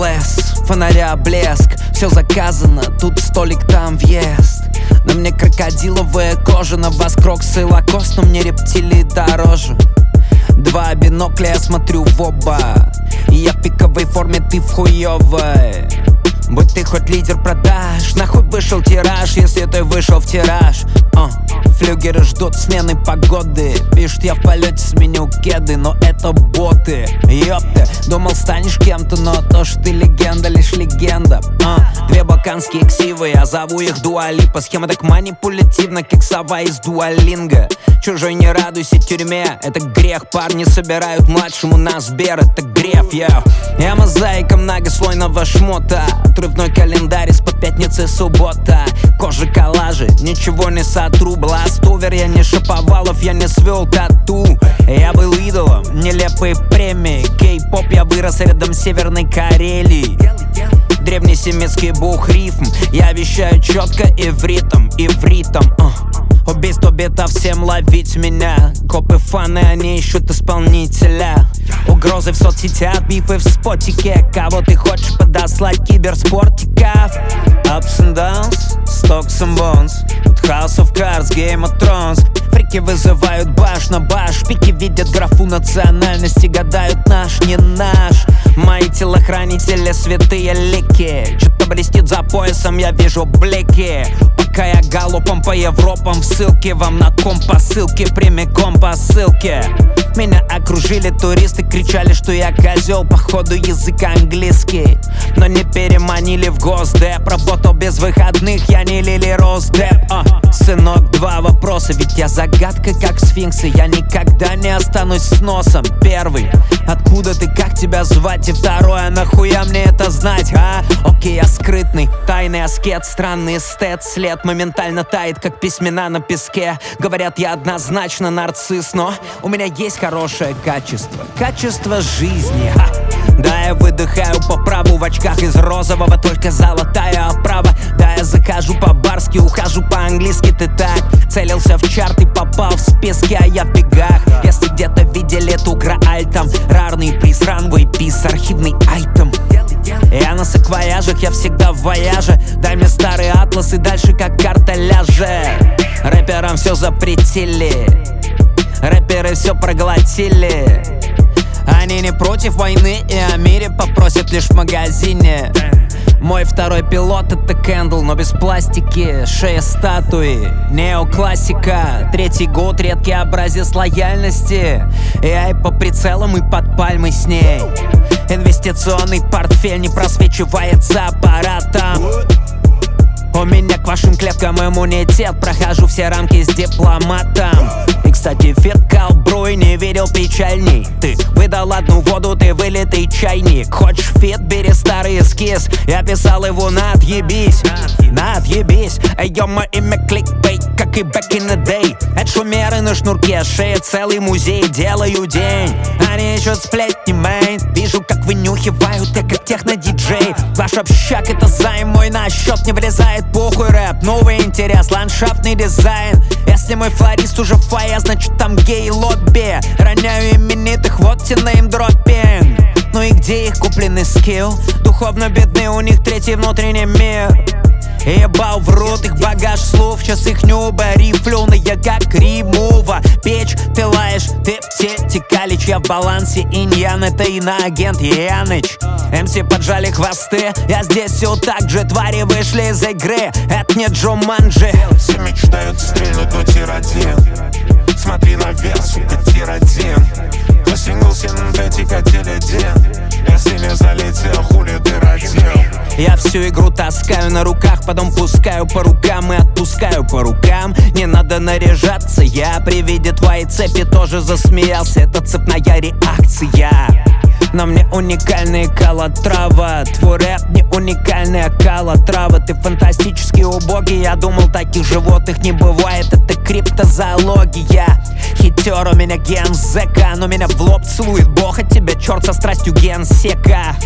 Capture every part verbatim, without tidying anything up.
блеск, фонаря блеск. Все заказано, тут столик, там въезд. На мне крокодиловая кожа, на вас кроксы и лакост, но мне рептилии дороже. Два бинокля, я смотрю в оба, и я в пиковой форме, ты в хуёвой. Будь ты хоть лидер продаж, нахуй вышел тираж, если ты вышел в тираж. uh. Флюгеры ждут смены погоды, пишут, я в полете сменю кеды, но это боты. Ёпты, думал станешь кем-то, но то, что ты легенда, лишь легенда. uh. Две балканские ксивы, я зову их Дуалипа. Схема так манипулятивна, как сова из Дуалинга. Чужой не радуйся тюрьме, это грех. Парни собирают младшему на Сбер, это греф, я Я мозаика многослойного шмота, отрывной календарь из-под пятницы суббота. Кожа коллажи, ничего не сотру. Бластовер, я не Шаповалов, я не свел тату. Я был идолом, нелепые премии. Кей-поп, я вырос рядом с Северной Карелией. Древнесемитский бух рифм, я вещаю четко и в ритм, и в ритм. uh. Убийство бета, всем ловить меня. Копы фаны, они ищут исполнителя. Угрозы в соцсетях, бифы в спотике. Кого ты хочешь подослать, киберспортиков? Ups and downs, stocks and bonds. House of Cards, Game of Thrones. Фрики вызывают баш на баш. Пики видят графу национальности, гадают наш, не наш. Мои телохранители святые лики. Что-то блестит за поясом, я вижу блики. Пока я галопом по Европам в ссылке, вам на комп посылки, прямиком по ссылке. Меня окружили туристы, кричали, что я козел, походу язык английский. Но не переманили в госдеп, работал без выходных, я не Лили Росдеп. а. Сынок, два вопроса, ведь я загадка, как сфинксы. Я никогда не останусь с носом. Первый, откуда ты, как тебя звать? И второе, нахуя мне это знать, а? Окей, я скрытный, тайный аскет, странный эстет. След моментально тает, как письмена на песке. Говорят, я однозначно нарцисс, но у меня есть хорошее качество. Качество жизни, ха. Да, я выдыхаю по праву в очках из розового, только золотая оправа. Да, я захожу по-барски, ухожу по-английски, ты так целился в чарт и попал в списки, а я в бегах. Если где-то видели эту грааль, там рарный приз, ранвей пис, архивный айтем. Я на саквояжах, я всегда в вояже. Дай мне старый атлас и дальше как карта ляже. Рэперам все запретили, рэперы все проглотили. Они не против войны и о мире попросят лишь в магазине. Мой второй пилот — это Кэндл, но без пластики. Шея статуи, неоклассика. Третий год, редкий образец лояльности. Я и по прицелам, и под пальмой с ней. Инвестиционный портфель не просвечивается аппаратом. У меня к вашим клеткам иммунитет, прохожу все рамки с дипломатом. И, кстати, фит колбруй, не видел печальней. Ты выдал одну воду, ты вылитый чайник. Хочешь фит, бери старый эскиз, я писал его на отъебись. На отъебись, эй-ё, мое имя кликбейт, как и back in the day. Это шумеры на шнурке, шея целый музей, делаю день. Они ищут сплетни, мейн. Вижу, как вынюхивают, я как техно-диджей. Ваш общак — это займ, мой на счет не влезает. Похуй рэп, новый интерес, ландшафтный дизайн. Если мой флорист уже фая, значит там гей-лобби. Роняю именитых, вот те неймдроппинг. Ну и где их купленный скилл? Духовно бедны, у них третий внутренний мир. Ебал в рот их багаж слов, сейчас их нюба рифлёная, как римова. Печь, ты лаешь, ты в тете калич, я в балансе иньян, это иноагент Яныч. МС поджали хвосты, я здесь все так же, твари вышли из игры, это не Джуманджи. Все мечтают стрельнуть, но тир один. Смотри наверх, сука, тир один. Кто сингл синтетика теледин. Если не залетел, хули ты родил. Я всю игру таскаю на руках, потом пускаю по рукам и отпускаю по рукам. Не надо наряжаться, я при виде твоей цепи тоже засмеялся. Это цепная реакция. Но мне уникальная калотрава. Твой рэп не уникальная калотрава. Ты фантастически убогий, я думал, таких животных не бывает. Это криптозоология. Хитер, у меня ген зэка, но меня в лоб целует бог от тебя, черт со страстью генсека.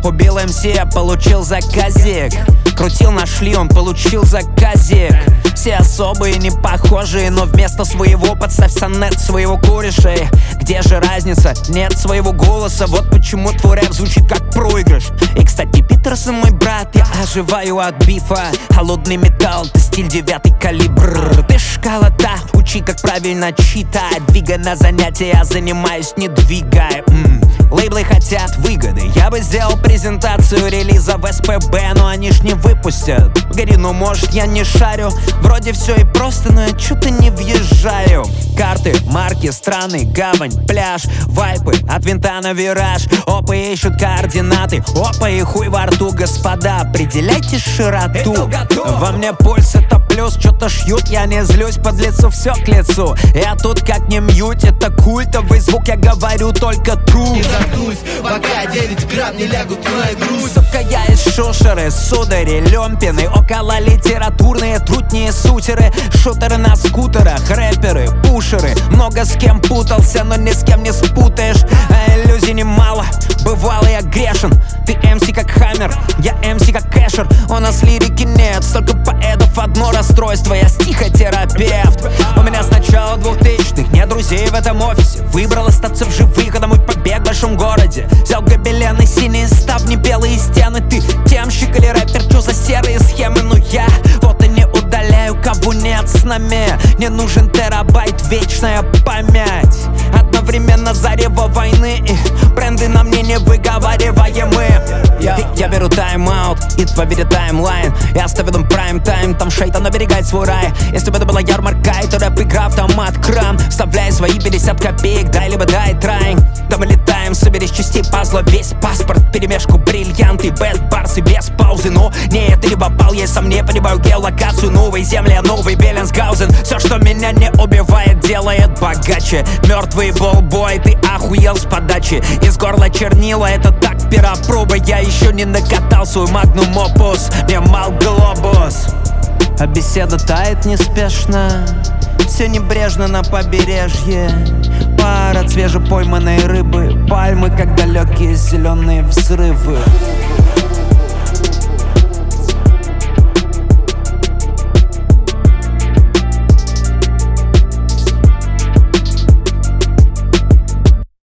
Убил МС, получил заказик. Крутил, нашли, он получил заказик. Все особые, не похожие, но вместо своего подставь сонет своего кореша. Где же разница? Нет своего голоса. Вот почему твой рэп звучит как проигрыш. И, кстати, Питерсон мой брат, я оживаю от бифа. Холодный металл, ты стиль девятый калибр. Ты школота, учи, как правильно читать. Двигай на занятия, я занимаюсь, не двигай. М-м. Лейблы хотят выгоды. Я бы сделал презентацию релиза в СПБ, но они ж не выпустят. Гори, ну может я не шарю. Вроде все и просто, но я чё-то не въезжаю. Карты, марки, страны, гавань, пляж, вайпы, от винта на вираж. Опа, ищут координаты. Опа, и хуй во рту, господа. Определяйте широту. Во мне пульс, это плюс. Чё-то шьют, я не злюсь, под лицу все к лицу. Я тут как не мьють, это культовый звук. Я говорю только true. Не задусь, пока девять грамм не лягут на грудь. Сука, я из шушеры, судари, лёмпины. Около литературные трутни, сутеры. Шутеры на скутерах, рэперы, пушеры. Много с кем путался, но ни с кем не спутаешь. А иллюзий немало, бывало я грешен. Ты МС как Хаммер, я МС как Кэшер. У нас лирики нет, столько поэтов, одно расстройство. Я стихотерапевт. У меня с начала двухтысячных нет друзей в этом офисе. Выбрал остаться в живых, когда-нибудь побег в большом городе. Взял гобелены, синие ставни, белые стены. Ты темщик или рэпер, чё за серые схемы? Ну я вот и не удаляю, кого нет с нами. Не нужен терабайт, вечная память. Одновременно зарево войны и бренды на мне не выговариваемы. Я, я беру тайм-аут, и проверю таймлайн. Я оставил им прайм-тайм, там шейтан оберегает свой рай. Если бы это была ярмарка, и то рэп-игра, автомат, кран. Вставляй свои пятьдесят копеек, дай либо дай трайн. Да мы летаем, собери из частей пазла весь паспорт. Перемешку бриллианты, без барсы, без паузы. Но нет, ты либо пал, я сам не понимаю геолокацию. Новой земли, новый Беллинсгаузен. Все, что меня не убивает, делает богаче. Мертвый болбой, ты охуел с подачи. Из горла чернила, это так пиропроба. Я еще не накатал свой магнум опус. Мне мал глобус. А беседа тает неспешно. Все небрежно на побережье. Пара свежепойманной рыбы. Пальмы, как далекие зеленые взрывы.